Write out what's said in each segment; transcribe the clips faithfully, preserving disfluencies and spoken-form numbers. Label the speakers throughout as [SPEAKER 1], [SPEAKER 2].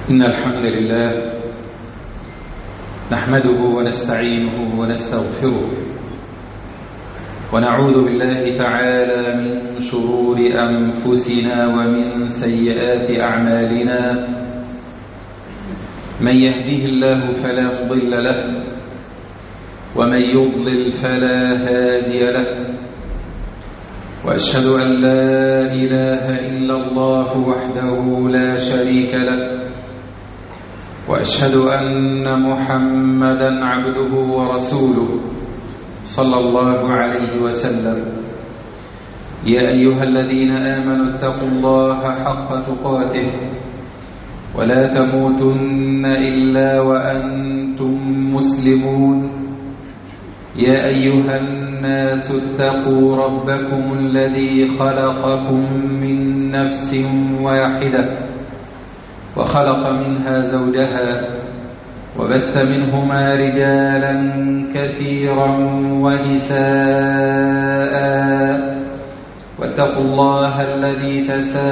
[SPEAKER 1] إن الحمد لله نحمده ونستعينه ونستغفره ونعوذ بالله تعالى من شرور أنفسنا ومن سيئات أعمالنا. من يهده الله فلا مضل له ومن يضلل فلا هادي له، وأشهد أن لا إله إلا الله وحده لا شريك له، وأشهد أن محمدا عبده ورسوله صلى الله عليه وسلم. يا أيها الذين آمنوا اتقوا الله حق تقاته ولا تموتن إلا وأنتم مسلمون. يا أيها الناس اتقوا ربكم الذي خلقكم من نفس واحدة وخلق منها زوجها وبث منهما رجالا كثيرا ونساء، واتقوا الله الذي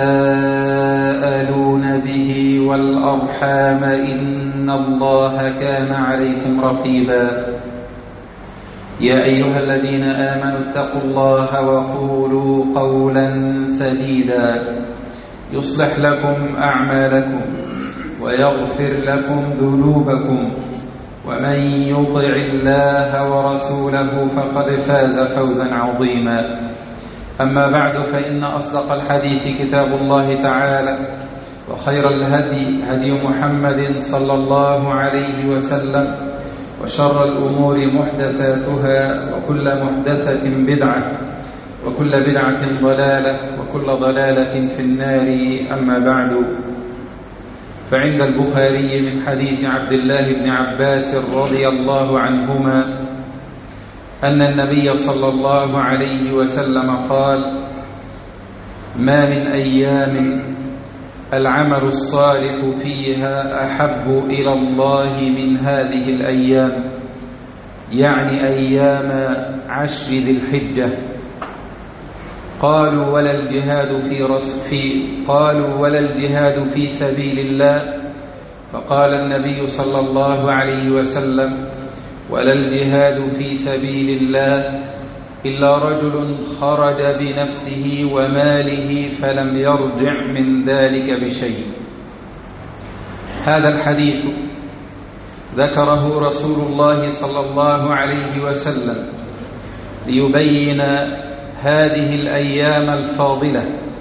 [SPEAKER 1] تساءلون به والأرحام إن الله كان عليكم رقيبا. يا أيها الذين آمنوا اتقوا الله وقولوا قولا سديدا يصلح لكم أعمالكم ويغفر لكم ذنوبكم، ومن يطع الله ورسوله فقد فاز فوزا عظيما. أما بعد، فإن أصدق الحديث كتاب الله تعالى، وخير الهدي هدي محمد صلى الله عليه وسلم، وشر الأمور محدثاتها، وكل محدثة بدعة، وكل بدعة ضلالة، وكل ضلالة في النار. أما بعد، فعند البخاري من حديث عبد الله بن عباس رضي الله عنهما أن النبي صلى الله عليه وسلم قال: ما من أيام العمل الصالح فيها أحب إلى الله من هذه الأيام، يعني أيام عشر ذي الحجة. قالوا ولا الجهاد في رصفي قالوا ولا الجهاد في سبيل الله؟ فقال النبي صلى الله عليه وسلم: ولا الجهاد في سبيل الله إلا رجل خرج بنفسه وماله فلم يرجع من ذلك بشيء. هذا الحديث ذكره رسول الله صلى الله عليه وسلم ليبين هذه الأيام الفاضلة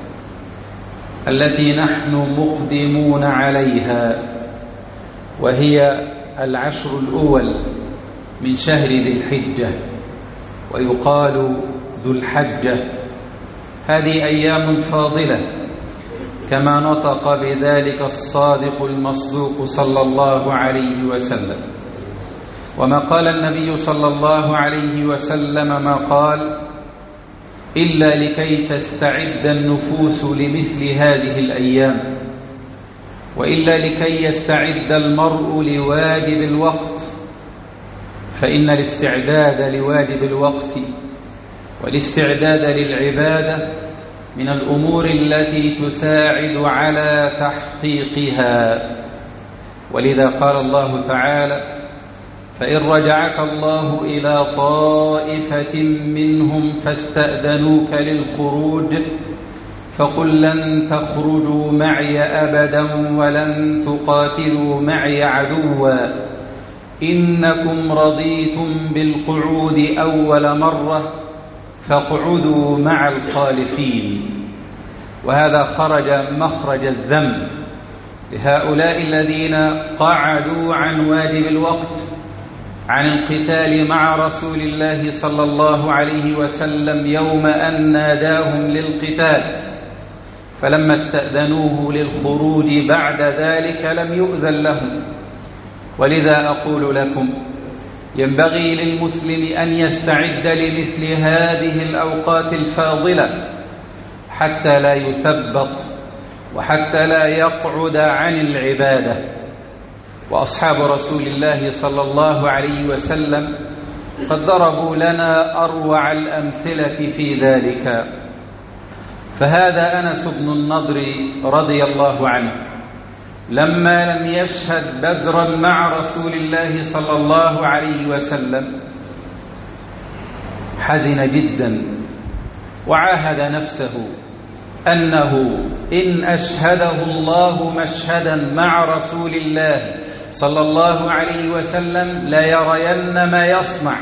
[SPEAKER 1] التي نحن مقدمون عليها، وهي العشر الأول من شهر ذي الحجة، ويقال ذو الحجة. هذه أيام فاضلة كما نطق بذلك الصادق المصدوق صلى الله عليه وسلم. وما قال النبي صلى الله عليه وسلم ما قال إلا لكي تستعد النفوس لمثل هذه الأيام، وإلا لكي يستعد المرء لواجب الوقت، فإن الاستعداد لواجب الوقت والاستعداد للعبادة من الأمور التي تساعد على تحقيقها. ولذا قال الله تعالى: فإن رجعك الله إلى طائفة منهم فاستأذنوك للخروج فقل لن تخرجوا معي أبدا ولن تقاتلوا معي عدوا إنكم رضيتم بالقعود أول مرة فاقعدوا مع الخالفين. وهذا خرج مخرج الذم لهؤلاء الذين قعدوا عن واجب الوقت، عن القتال مع رسول الله صلى الله عليه وسلم يوم أن ناداهم للقتال، فلما استأذنوه للخروج بعد ذلك لم يؤذن لهم. ولذا أقول لكم: ينبغي للمسلم أن يستعد لمثل هذه الأوقات الفاضلة حتى لا يثبط وحتى لا يقعد عن العبادة. وأصحاب رسول الله صلى الله عليه وسلم قد ضربوا لنا أروع الأمثلة في ذلك. فهذا أنس بن النضر رضي الله عنه لما لم يشهد بدرا مع رسول الله صلى الله عليه وسلم حزن جدا، وعاهد نفسه أنه إن أشهده الله مشهدا مع رسول الله صلى الله عليه وسلم ليرين ما يصنع،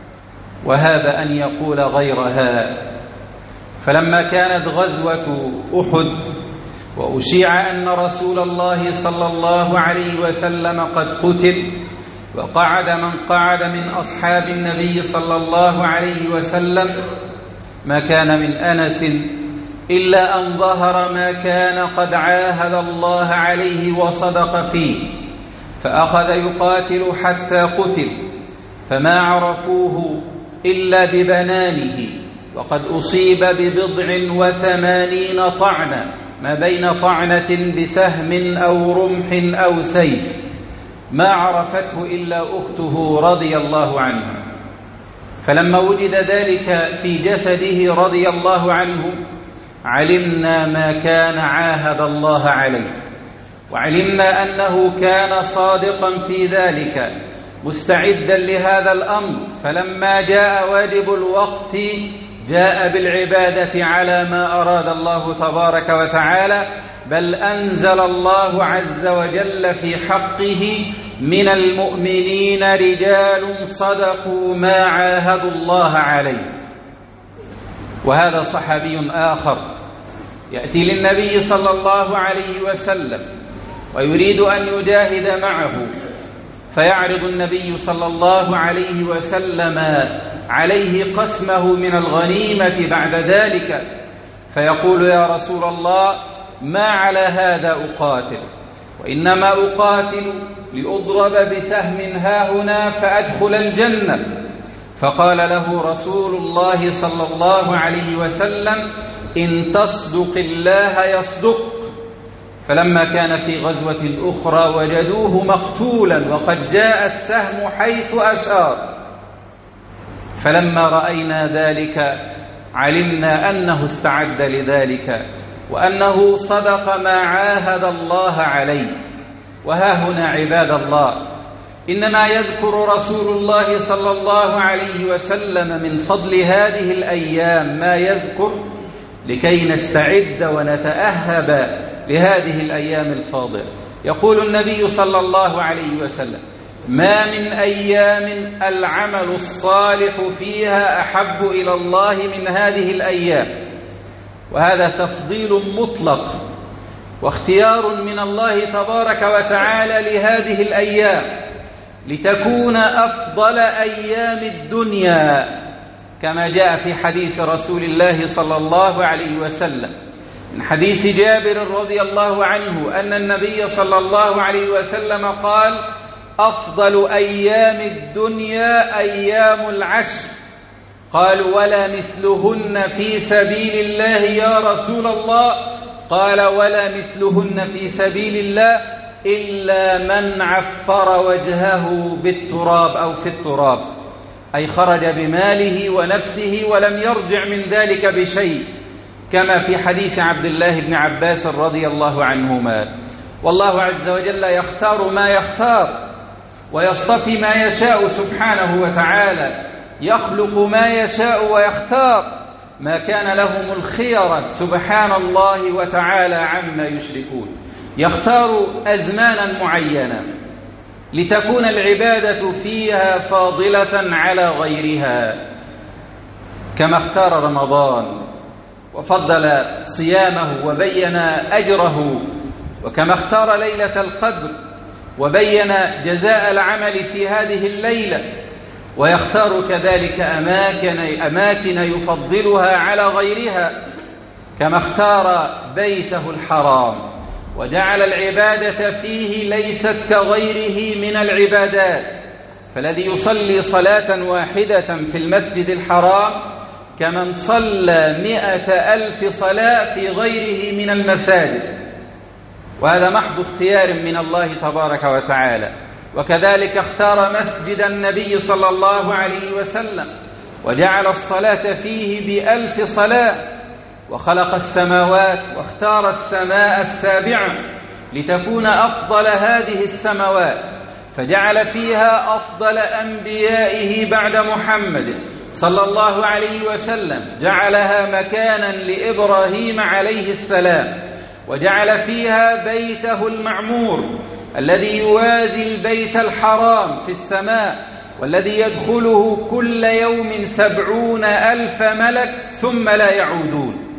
[SPEAKER 1] وهذا أن يقول غيرها. فلما كانت غزوة أحد وأشيع أن رسول الله صلى الله عليه وسلم قد قتل، وقعد من قعد من أصحاب النبي صلى الله عليه وسلم، ما كان من أنس إلا أن ظهر ما كان قد عاهد الله عليه وصدق فيه، فأخذ يقاتل حتى قتل، فما عرفوه إلا ببنانه، وقد أصيب ببضع وثمانين طعنة، ما بين طعنة بسهم أو رمح أو سيف، ما عرفته إلا أخته رضي الله عنها. فلما وجد ذلك في جسده رضي الله عنه علمنا ما كان عاهد الله عليه، وعلمنا أنه كان صادقا في ذلك مستعدا لهذا الأمر. فلما جاء واجب الوقت جاء بالعبادة على ما أراد الله تبارك وتعالى، بل أنزل الله عز وجل في حقه من المؤمنين رجال صدقوا ما عاهدوا الله عليه. وهذا صحابي آخر يأتي للنبي صلى الله عليه وسلم ويريد أن يجاهد معه، فيعرض النبي صلى الله عليه وسلم عليه قسمه من الغنيمة بعد ذلك، فيقول: يا رسول الله، ما على هذا أقاتل، وإنما أقاتل لأضرب بسهم هاهنا فأدخل الجنة. فقال له رسول الله صلى الله عليه وسلم: إن تصدق الله يصدق. فلما كان في غزوة أخرى وجدوه مقتولا وقد جاء السهم حيث أشار، فلما رأينا ذلك علمنا أنه استعد لذلك وأنه صدق ما عاهد الله عليه. وها هنا عباد الله إنما يذكر رسول الله صلى الله عليه وسلم من فضل هذه الأيام ما يذكر لكي نستعد ونتأهب لهذه الأيام الفاضلة. يقول النبي صلى الله عليه وسلم: ما من أيام العمل الصالح فيها أحب إلى الله من هذه الأيام. وهذا تفضيل مطلق واختيار من الله تبارك وتعالى لهذه الأيام لتكون أفضل أيام الدنيا، كما جاء في حديث رسول الله صلى الله عليه وسلم من حديث جابر رضي الله عنه أن النبي صلى الله عليه وسلم قال: أفضل أيام الدنيا أيام العشر. قالوا: ولا مثلهن في سبيل الله يا رسول الله؟ قال: ولا مثلهن في سبيل الله إلا من عفر وجهه بالتراب أو في التراب، أي خرج بماله ونفسه ولم يرجع من ذلك بشيء، كما في حديث عبد الله بن عباس رضي الله عنهما. والله عز وجل يختار ما يختار ويصطفي ما يشاء سبحانه وتعالى، يخلق ما يشاء ويختار، ما كان لهم الخيرة سبحان الله وتعالى عما يشركون. يختار أزمانا معينة لتكون العبادة فيها فاضلة على غيرها، كما اختار رمضان وفضل صيامه وبين أجره، وكما اختار ليلة القدر وبين جزاء العمل في هذه الليلة، ويختار كذلك أماكن, أماكن يفضلها على غيرها، كما اختار بيته الحرام وجعل العبادة فيه ليست كغيره من العبادات، فالذي يصلي صلاة واحدة في المسجد الحرام كمن صلى مئة ألف صلاة في غيره من المساجد، وهذا محض اختيار من الله تبارك وتعالى. وكذلك اختار مسجد النبي صلى الله عليه وسلم وجعل الصلاة فيه بألف صلاة، وخلق السماوات واختار السماء السابعة لتكون أفضل هذه السماوات، فجعل فيها أفضل أنبيائه بعد محمد صلى الله عليه وسلم، جعلها مكانا لإبراهيم عليه السلام، وجعل فيها بيته المعمور الذي يوازي البيت الحرام في السماء، والذي يدخله كل يوم سبعون ألف ملك ثم لا يعودون.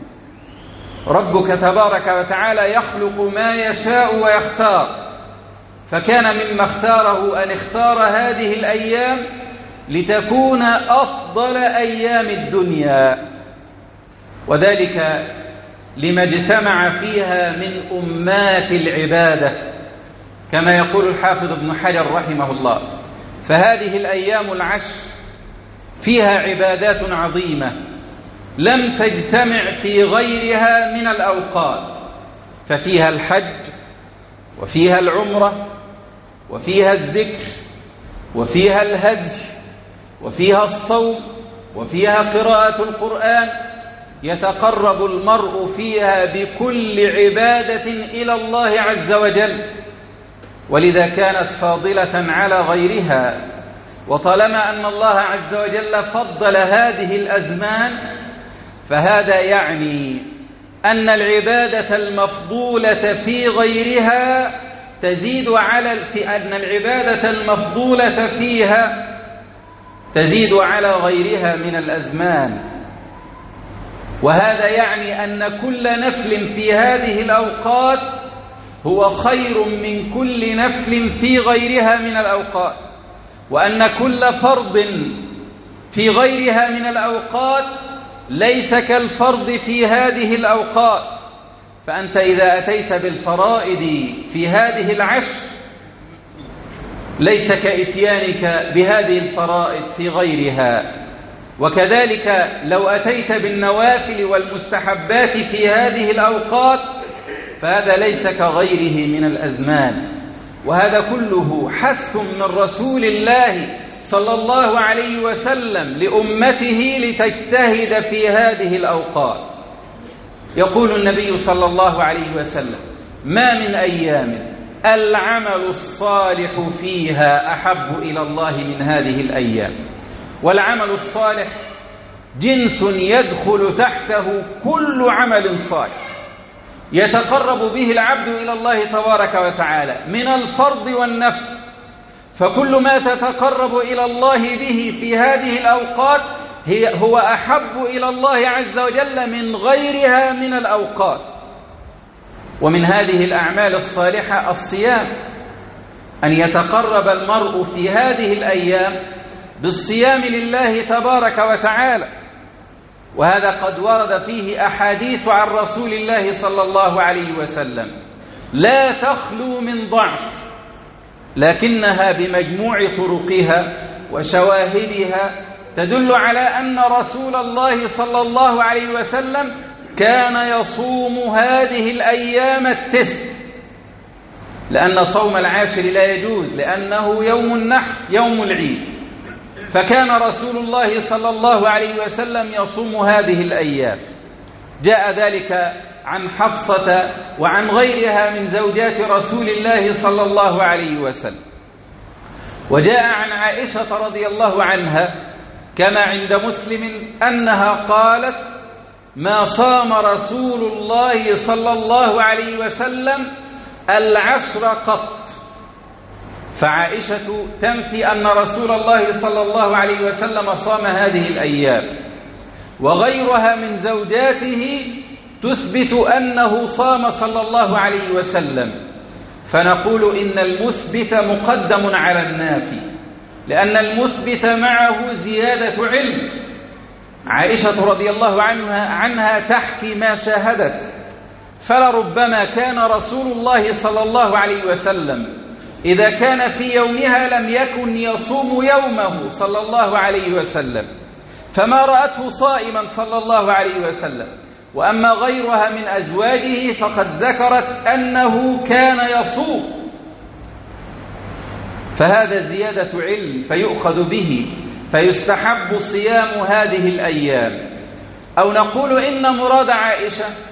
[SPEAKER 1] ربك تبارك وتعالى يخلق ما يشاء ويختار، فكان مما اختاره أن اختار هذه الأيام لتكون أفضل أيام الدنيا، وذلك لما اجتمع فيها من أمات العبادة، كما يقول الحافظ ابن حجر رحمه الله: فهذه الأيام العشر فيها عبادات عظيمة لم تجتمع في غيرها من الأوقات، ففيها الحج، وفيها العمرة، وفيها الذكر، وفيها الهدي، وفيها الصوم، وفيها قراءة القرآن، يتقرب المرء فيها بكل عبادة إلى الله عز وجل، ولذا كانت فاضلة على غيرها. وطالما أن الله عز وجل فضل هذه الأزمان، فهذا يعني أن العبادة المفضولة في غيرها تزيد على في أن العبادة المفضولة فيها تزيد على غيرها من الأزمان، وهذا يعني أن كل نفل في هذه الأوقات هو خير من كل نفل في غيرها من الأوقات، وأن كل فرض في غيرها من الأوقات ليس كالفرض في هذه الأوقات. فأنت إذا أتيت بالفرائض في هذه العشر ليس كإتيانك بهذه الفرائض في غيرها، وكذلك لو أتيت بالنوافل والمستحبات في هذه الأوقات فهذا ليس كغيره من الأزمان. وهذا كله حث من رسول الله صلى الله عليه وسلم لأمته لتجتهد في هذه الأوقات. يقول النبي صلى الله عليه وسلم: ما من أيام العمل الصالح فيها أحب إلى الله من هذه الأيام. والعمل الصالح جنس يدخل تحته كل عمل صالح يتقرب به العبد إلى الله تبارك وتعالى من الفرض والنفل، فكل ما تتقرب إلى الله به في هذه الأوقات هي هو أحب إلى الله عز وجل من غيرها من الأوقات. ومن هذه الأعمال الصالحة الصيام، أن يتقرب المرء في هذه الأيام بالصيام لله تبارك وتعالى، وهذا قد ورد فيه أحاديث عن رسول الله صلى الله عليه وسلم لا تخلو من ضعف، لكنها بمجموع طرقها وشواهدها تدل على أن رسول الله صلى الله عليه وسلم كان يصوم هذه الأيام التسع، لأن صوم العاشر لا يجوز لأنه يوم النحر يوم العيد، فكان رسول الله صلى الله عليه وسلم يصوم هذه الأيام. جاء ذلك عن حفصة وعن غيرها من زوجات رسول الله صلى الله عليه وسلم. وجاء عن عائشة رضي الله عنها كما عند مسلم أنها قالت: ما صام رسول الله صلى الله عليه وسلم العشر قط. فعائشة تنفي أن رسول الله صلى الله عليه وسلم صام هذه الأيام، وغيرها من زوجاته تثبت أنه صام صلى الله عليه وسلم. فنقول إن المثبت مقدم على النافي، لأن المثبت معه زيادة علم. عائشة رضي الله عنها, عنها تحكي ما شاهدت، فلربما كان رسول الله صلى الله عليه وسلم إذا كان في يومها لم يكن يصوم يومه صلى الله عليه وسلم، فما رأته صائما صلى الله عليه وسلم. وأما غيرها من أزواجه فقد ذكرت أنه كان يصوم، فهذا زيادة علم فيؤخذ به، فيستحب صيام هذه الأيام. أو نقول إن مراد عائشة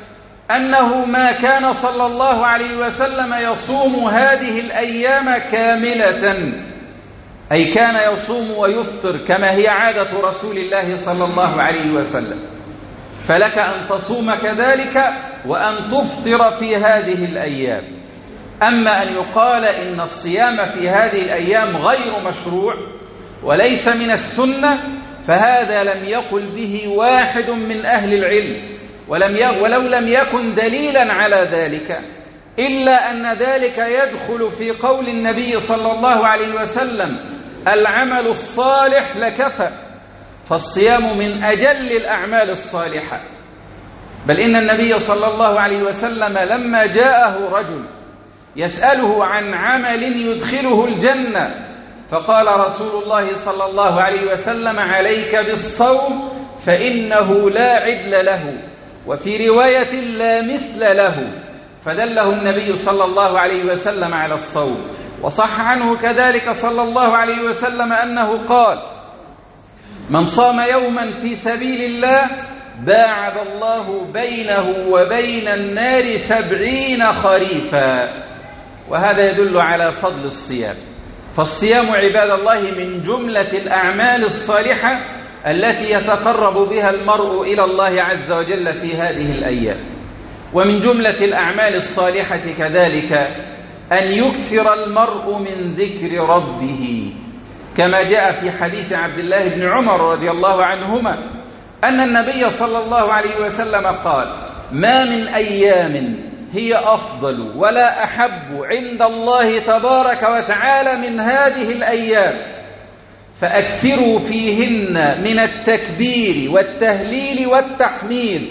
[SPEAKER 1] أنه ما كان صلى الله عليه وسلم يصوم هذه الأيام كاملة، أي كان يصوم ويفطر كما هي عادة رسول الله صلى الله عليه وسلم، فلك أن تصوم كذلك وأن تفطر في هذه الأيام. أما أن يقال إن الصيام في هذه الأيام غير مشروع وليس من السنة، فهذا لم يقل به واحد من أهل العلم، ولم ي... ولو لم يكن دليلا على ذلك، إلا أن ذلك يدخل في قول النبي صلى الله عليه وسلم: العمل الصالح لكفى. فالصيام من أجل الأعمال الصالحة، بل إن النبي صلى الله عليه وسلم لما جاءه رجل يسأله عن عمل يدخله الجنة، فقال رسول الله صلى الله عليه وسلم: عليك بالصوم فإنه لا عدل له، وفي رواية لا مثل له، فدله النبي صلى الله عليه وسلم على الصوم. وصح عنه كذلك صلى الله عليه وسلم أنه قال: من صام يوما في سبيل الله باعد الله بينه وبين النار سبعين خريفا. وهذا يدل على فضل الصيام. فالصيام عباد الله من جملة الأعمال الصالحة التي يتقرب بها المرء إلى الله عز وجل في هذه الأيام. ومن جملة الأعمال الصالحة كذلك أن يكثر المرء من ذكر ربه، كما جاء في حديث عبد الله بن عمر رضي الله عنهما أن النبي صلى الله عليه وسلم قال: ما من أيام هي أفضل ولا أحب عند الله تبارك وتعالى من هذه الأيام، فأكثروا فيهن من التكبير والتهليل والتحميد.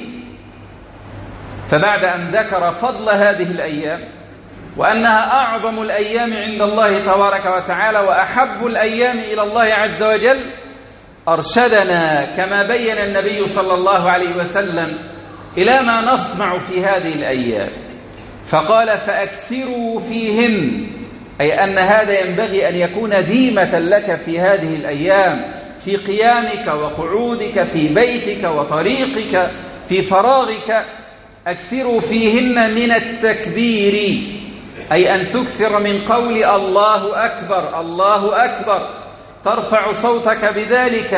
[SPEAKER 1] فبعد أن ذكر فضل هذه الأيام وأنها أعظم الأيام عند الله تبارك وتعالى وأحب الأيام إلى الله عز وجل، أرشدنا كما بين النبي صلى الله عليه وسلم إلى ما نصنع في هذه الأيام، فقال: فأكثروا فيهن، أي أن هذا ينبغي أن يكون ديمة لك في هذه الأيام، في قيامك وقعودك في بيتك وطريقك في فراغك. أكثروا فيهن من التكبير، أي أن تكثر من قول الله أكبر الله أكبر، ترفع صوتك بذلك،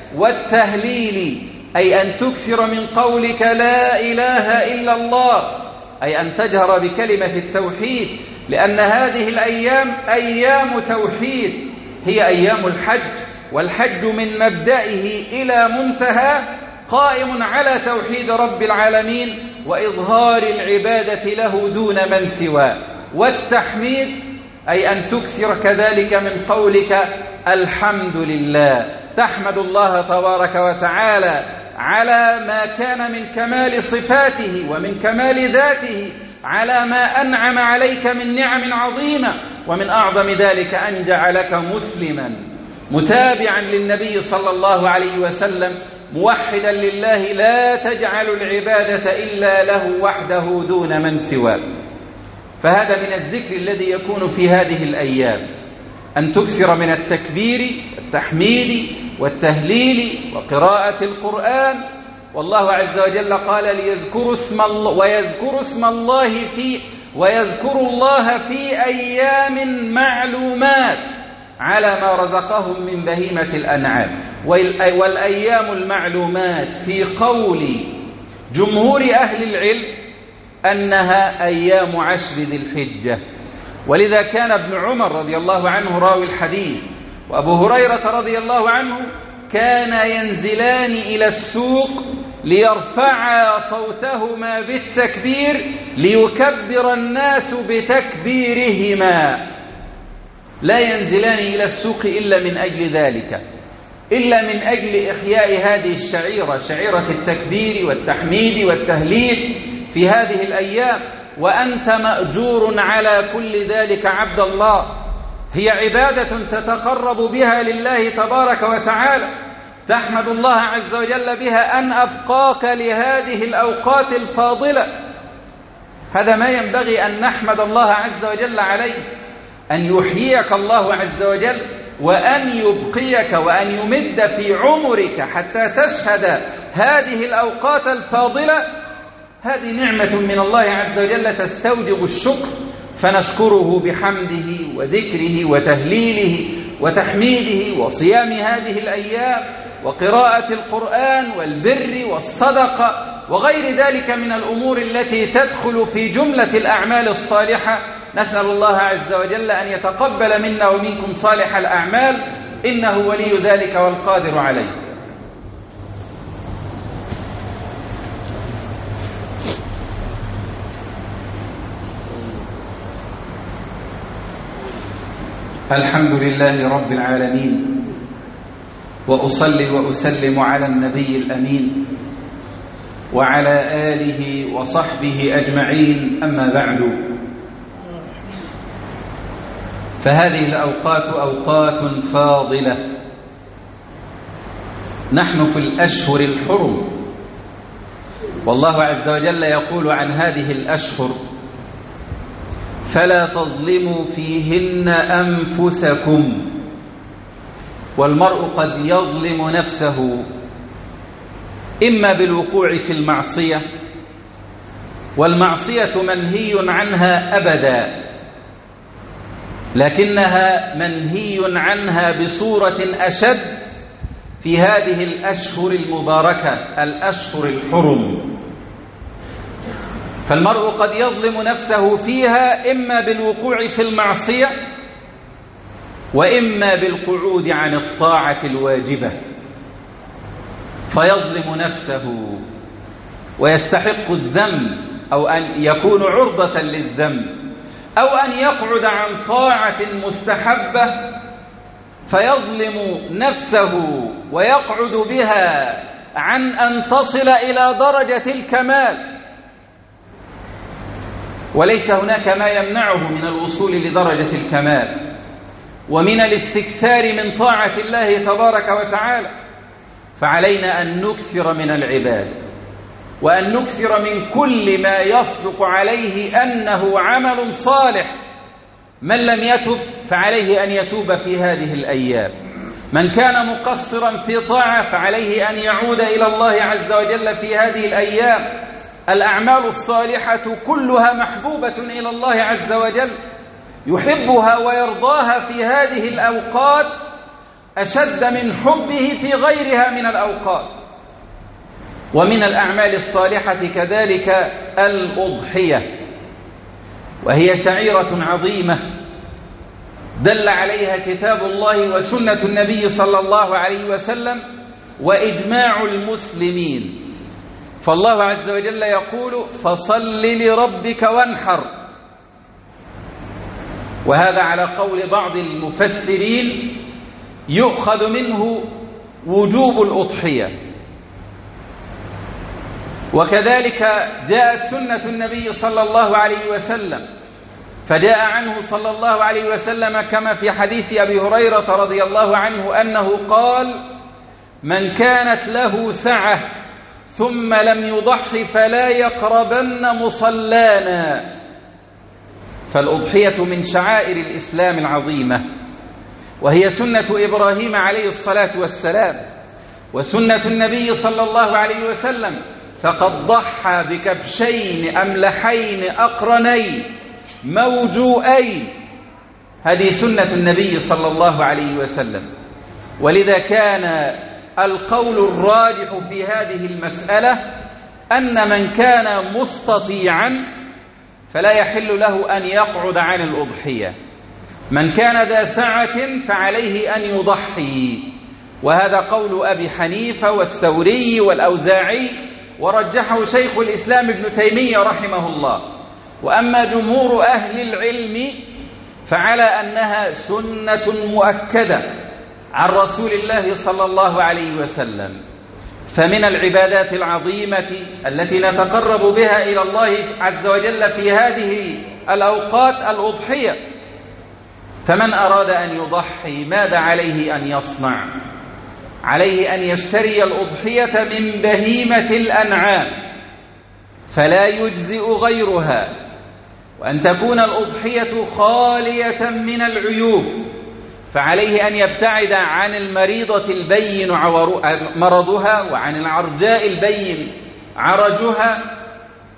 [SPEAKER 1] والتهليل، أي أن تكثر من قولك لا إله إلا الله، أي أن تجهر بكلمة التوحيد، لأن هذه الأيام أيام توحيد، هي أيام الحج، والحج من مبدئه إلى منتهى قائم على توحيد رب العالمين وإظهار العبادة له دون من سواه. والتحميد أي أن تكثر كذلك من قولك الحمد لله، تحمد الله تبارك وتعالى على ما كان من كمال صفاته ومن كمال ذاته، على ما أنعم عليك من نعم عظيمة، ومن أعظم ذلك أن جعلك مسلما متابعا للنبي صلى الله عليه وسلم، موحدا لله، لا تجعل العبادة إلا له وحده دون من سواه. فهذا من الذكر الذي يكون في هذه الأيام، أن تكثر من التكبير والتحميد والتهليل وقراءة القرآن. والله عز وجل قال: ليذكروا اسم الله ويذكروا اسم الله في ويذكروا الله في أيام معلومات على ما رزقهم من بهيمة الأنعام. والأيام المعلومات في قول جمهور أهل العلم أنها أيام عشر ذي الحجة. ولذا كان ابن عمر رضي الله عنه راوي الحديث وأبو هريرة رضي الله عنه كان ينزلان إلى السوق ليرفعا صوتهما بالتكبير ليكبر الناس بتكبيرهما، لا ينزلان إلى السوق إلا من أجل ذلك، إلا من أجل إحياء هذه الشعيرة، شعيرة التكبير والتحميد والتهليل في هذه الأيام. وأنت مأجور على كل ذلك عبد الله، هي عبادة تتقرب بها لله تبارك وتعالى، تحمد الله عز وجل بها أن أبقاك لهذه الأوقات الفاضلة. هذا ما ينبغي أن نحمد الله عز وجل عليه، أن يحييك الله عز وجل وأن يبقيك وأن يمد في عمرك حتى تشهد هذه الأوقات الفاضلة هذه نعمة من الله عز وجل تستوجب الشكر، فنشكره بحمده وذكره وتهليله وتحميده وصيام هذه الأيام وقراءة القرآن والبر والصدقة وغير ذلك من الأمور التي تدخل في جملة الأعمال الصالحة. نسأل الله عز وجل أن يتقبل منا ومنكم صالح الأعمال، إنه ولي ذلك والقادر عليه. الحمد لله رب العالمين، وأصلي وأسلم على النبي الأمين وعلى آله وصحبه أجمعين، أما بعد، فهذه الأوقات أوقات فاضلة. نحن في الأشهر الحرم، والله عز وجل يقول عن هذه الأشهر: فلا تظلموا فيهن أنفسكم. والمرء قد يظلم نفسه إما بالوقوع في المعصية، والمعصية منهي عنها أبدا، لكنها منهي عنها بصورة أشد في هذه الأشهر المباركة، الأشهر الحرم. فالمرء قد يظلم نفسه فيها إما بالوقوع في المعصية، وإما بالقعود عن الطاعة الواجبة، فيظلم نفسه ويستحق الذنب، أو أن يكون عرضة للذنب، أو أن يقعد عن طاعة مستحبة فيظلم نفسه ويقعد بها عن أن تصل إلى درجة الكمال، وليس هناك ما يمنعه من الوصول لدرجة الكمال ومن الاستكثار من طاعة الله تبارك وتعالى. فعلينا أن نكثر من العبادة، وأن نكثر من كل ما يصدق عليه أنه عمل صالح. من لم يتب فعليه أن يتوب في هذه الأيام، من كان مقصرا في طاعة فعليه أن يعود إلى الله عز وجل في هذه الأيام. الأعمال الصالحة كلها محبوبة إلى الله عز وجل، يحبها ويرضاها في هذه الأوقات أشد من حبه في غيرها من الأوقات. ومن الأعمال الصالحة كذلك الأضحية، وهي شعيرة عظيمة دل عليها كتاب الله وسنة النبي صلى الله عليه وسلم وإجماع المسلمين. فالله عز وجل يقول: فصل لربك وانحر. وهذا على قول بعض المفسرين يؤخذ منه وجوب الأضحية. وكذلك جاءت سنة النبي صلى الله عليه وسلم، فجاء عنه صلى الله عليه وسلم كما في حديث أبي هريرة رضي الله عنه أنه قال: من كانت له سعة ثم لم يضحي فلا يقربن مصلانا. فالأضحية من شعائر الإسلام العظيمة، وهي سنة إبراهيم عليه الصلاة والسلام وسنة النبي صلى الله عليه وسلم، فقد ضحى بكبشين أملحين أقرنين موجوئين. هذه سنة النبي صلى الله عليه وسلم. ولذا كان القول الراجح في هذه المسألة أن من كان مستطيعا فلا يحل له أن يقعد عن الأضحية. من كان ذا سعة فعليه أن يضحي، وهذا قول أبي حنيفة والثوري والأوزاعي، ورجحه شيخ الإسلام ابن تيمية رحمه الله. وأما جمهور أهل العلم فعلى أنها سنة مؤكدة عن رسول الله صلى الله عليه وسلم. فمن العبادات العظيمة التي نتقرب بها إلى الله عز وجل في هذه الأوقات الأضحية. فمن أراد أن يضحي ماذا عليه أن يصنع؟ عليه أن يشتري الأضحية من بهيمة الأنعام فلا يجزئ غيرها، وأن تكون الأضحية خالية من العيوب، فعليه أن يبتعد عن المريضة البين مرضها وعن العرجاء البين عرجها،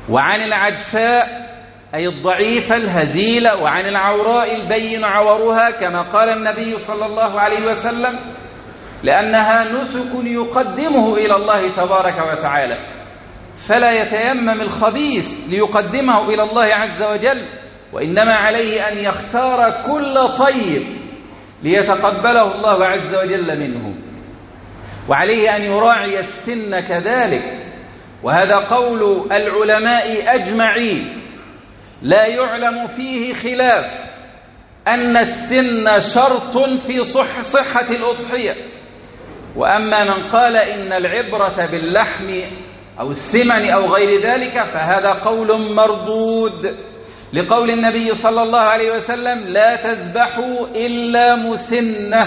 [SPEAKER 1] وعن العجفاء أي الضعيفة الهزيلة، وعن العوراء البين عورها كما قال النبي صلى الله عليه وسلم، لأنها نسك يقدمه إلى الله تبارك وتعالى، فلا يتيمم الخبيث ليقدمه إلى الله عز وجل، وإنما عليه أن يختار كل طيب ليتقبله الله عز وجل منه، وعليه أن يراعي السن كذلك. وهذا قول العلماء أجمعين لا يعلم فيه خلاف أن السن شرط في صح صحة الأضحية. وأما من قال إن العبرة باللحم أو السمن أو غير ذلك فهذا قول مردود، لقول النبي صلى الله عليه وسلم لا تذبحوا إلا مسنة،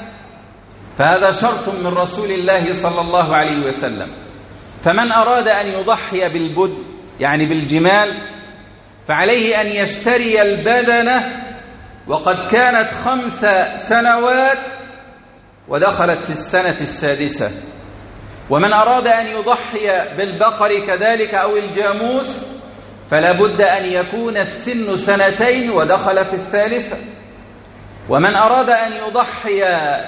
[SPEAKER 1] فهذا شرط من رسول الله صلى الله عليه وسلم. فمن أراد أن يضحي بالبد يعني بالجمال فعليه أن يشتري البدنة وقد كانت خمس سنوات ودخلت في السنة السادسة. ومن أراد أن يضحي بالبقر كذلك أو الجاموس فلا بد أن يكون السن سنتين ودخل في الثالثة. ومن أراد أن يضحي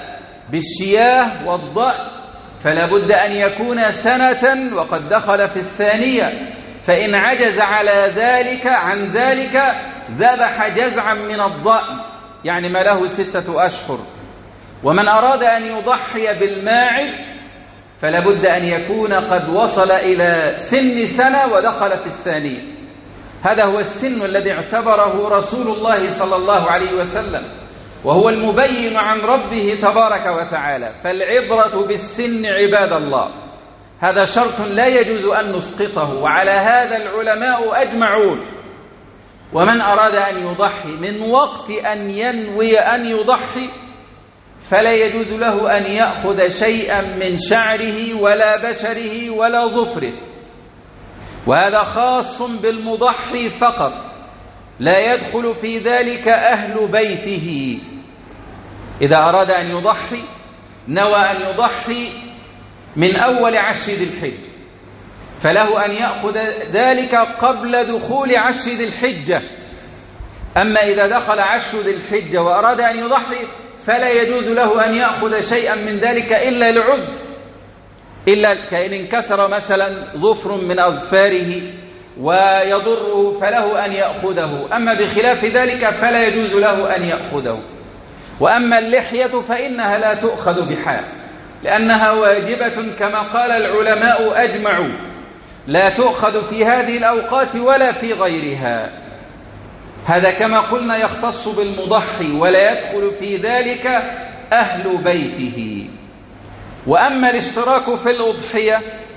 [SPEAKER 1] بالشياه والضأن فلا بد أن يكون سنة وقد دخل في الثانية، فإن عجز على ذلك عن ذلك ذبح جزعا من الضأن يعني ما له ستة أشهر. ومن أراد أن يضحي بالماعز فلا بد أن يكون قد وصل إلى سن سنة ودخل في الثانية. هذا هو السن الذي اعتبره رسول الله صلى الله عليه وسلم، وهو المبين عن ربه تبارك وتعالى. فالعبرة بالسن عباد الله هذا شرط لا يجوز أن نسقطه، وعلى هذا العلماء أجمعون. ومن أراد أن يضحي من وقت أن ينوي أن يضحي فلا يجوز له أن يأخذ شيئا من شعره ولا بشره ولا ظفره، وهذا خاص بالمضحي فقط، لا يدخل في ذلك أهل بيته. إذا أراد أن يضحي نوى أن يضحي من أول عشر ذي الحجة فله أن يأخذ ذلك قبل دخول عشر ذي الحجة. أما إذا دخل عشر ذي الحجة وأراد أن يضحي فلا يجوز له أن يأخذ شيئا من ذلك إلا لعذر، إلا كأن انكسر مثلا ظفر من أظفاره ويضره فله أن يأخذه، أما بخلاف ذلك فلا يجوز له أن يأخذه. وأما اللحية فإنها لا تؤخذ بحال، لأنها واجبة كما قال العلماء أجمعوا، لا تؤخذ في هذه الأوقات ولا في غيرها. هذا كما قلنا يختص بالمضحي ولا يدخل في ذلك أهل بيته. وأما الاشتراك في الأضحية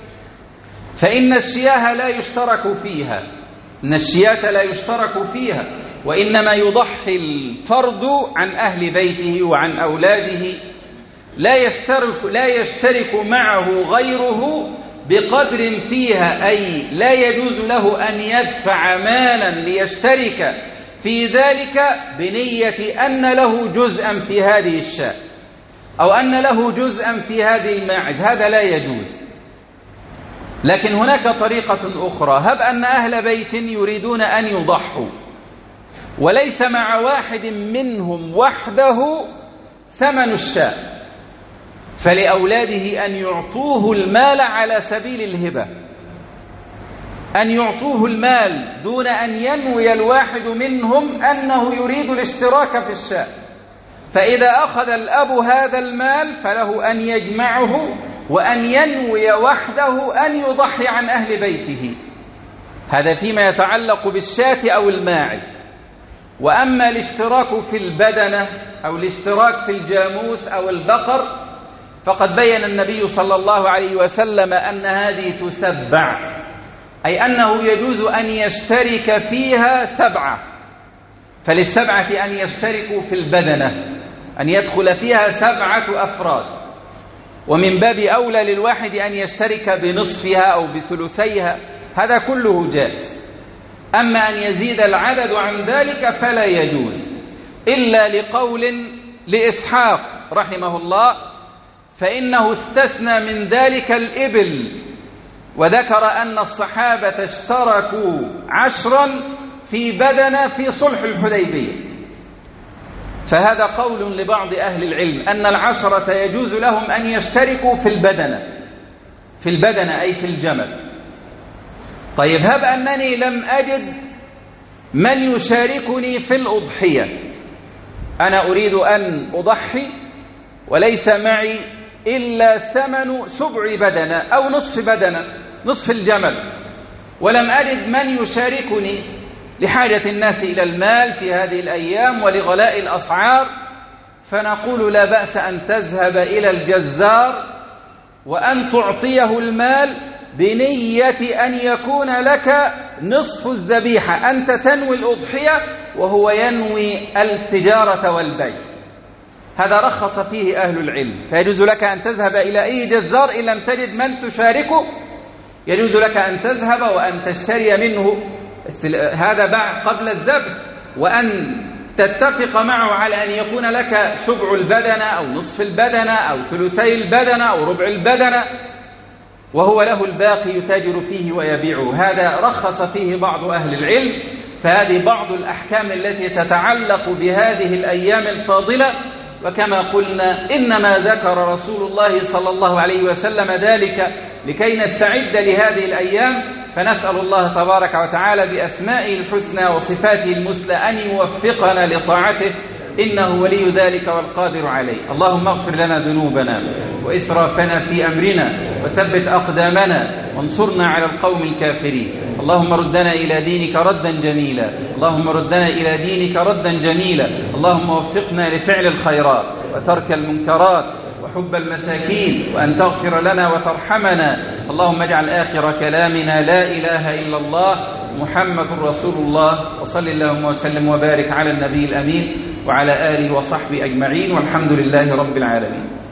[SPEAKER 1] فإن الشياه لا يشترك فيها، إن الشياة لا يشترك فيها، وإنما يضحي الفرد عن أهل بيته وعن أولاده، لا يشترك, لا يشترك معه غيره بقدر فيها، أي لا يجوز له أن يدفع مالا ليشترك في ذلك بنية أن له جزءا في هذه الشاة أو أن له جزءا في هذه الماعز، هذا لا يجوز. لكن هناك طريقة أخرى، هب أن أهل بيت يريدون أن يضحوا وليس مع واحد منهم وحده ثمن الشاة، فلأولاده أن يعطوه المال على سبيل الهبة، أن يعطوه المال دون أن ينوي الواحد منهم أنه يريد الاشتراك في الشاة. فإذا أخذ الأب هذا المال فله أن يجمعه وأن ينوي وحده أن يضحي عن أهل بيته. هذا فيما يتعلق بالشاة أو الماعز. وأما الاشتراك في البدنة أو الاشتراك في الجاموس أو البقر فقد بين النبي صلى الله عليه وسلم أن هذه تسبع، أي أنه يجوز أن يشترك فيها سبعة، فللسبعة أن يشتركوا في البدنة، أن يدخل فيها سبعة أفراد، ومن باب أولى للواحد أن يشترك بنصفها أو بثلثيها، هذا كله جائز. أما أن يزيد العدد عن ذلك فلا يجوز، إلا لقول لإسحاق رحمه الله، فإنه استثنى من ذلك الإبل وذكر أن الصحابة اشتركوا عشرا في بدنة في صلح الحديبية. فهذا قول لبعض أهل العلم أن العشرة يجوز لهم أن يشتركوا في البدنة في البدنة أي في الجمل. طيب هب أنني لم أجد من يشاركني في الأضحية، أنا أريد أن أضحي وليس معي إلا ثمن سبع بدنة أو نصف بدنة، نصف الجمل، ولم أجد من يشاركني لحاجة الناس إلى المال في هذه الأيام ولغلاء الأسعار، فنقول لا بأس أن تذهب إلى الجزار وأن تعطيه المال بنية أن يكون لك نصف الذبيحة، أنت تنوي الأضحية وهو ينوي التجارة والبيع. هذا رخص فيه أهل العلم، فيجوز لك أن تذهب إلى أي جزار إن لم تجد من تشاركه، يجوز لك أن تذهب وأن تشتري منه هذا باع قبل الذبح، وأن تتفق معه على أن يكون لك سبع البدنة أو نصف البدنة أو ثلثي البدنة أو ربع البدنة، وهو له الباقي يتاجر فيه ويبيعه. هذا رخص فيه بعض أهل العلم. فهذه بعض الأحكام التي تتعلق بهذه الأيام الفاضلة، وكما قلنا إنما ذكر رسول الله صلى الله عليه وسلم ذلك لكي نستعد لهذه الأيام، فنسأل الله تبارك وتعالى بأسمائه الحسنى وصفاته المثلى أن يوفقنا لطاعته، إنه ولي ذلك والقادر عليه. اللهم اغفر لنا ذنوبنا وإسرافنا في أمرنا وثبت أقدامنا وانصرنا على القوم الكافرين. اللهم ردنا إلى دينك ردا جميلا، اللهم ردنا إلى دينك ردا جميلا. اللهم وفقنا لفعل الخيرات وترك المنكرات وحب المساكين، وأن تغفر لنا وترحمنا. اللهم اجعل آخر كلامنا لا إله إلا الله محمد رسول الله، وصل اللهم وسلم وبارك على النبي الأمين وعلى آله وصحبه أجمعين، والحمد لله رب العالمين.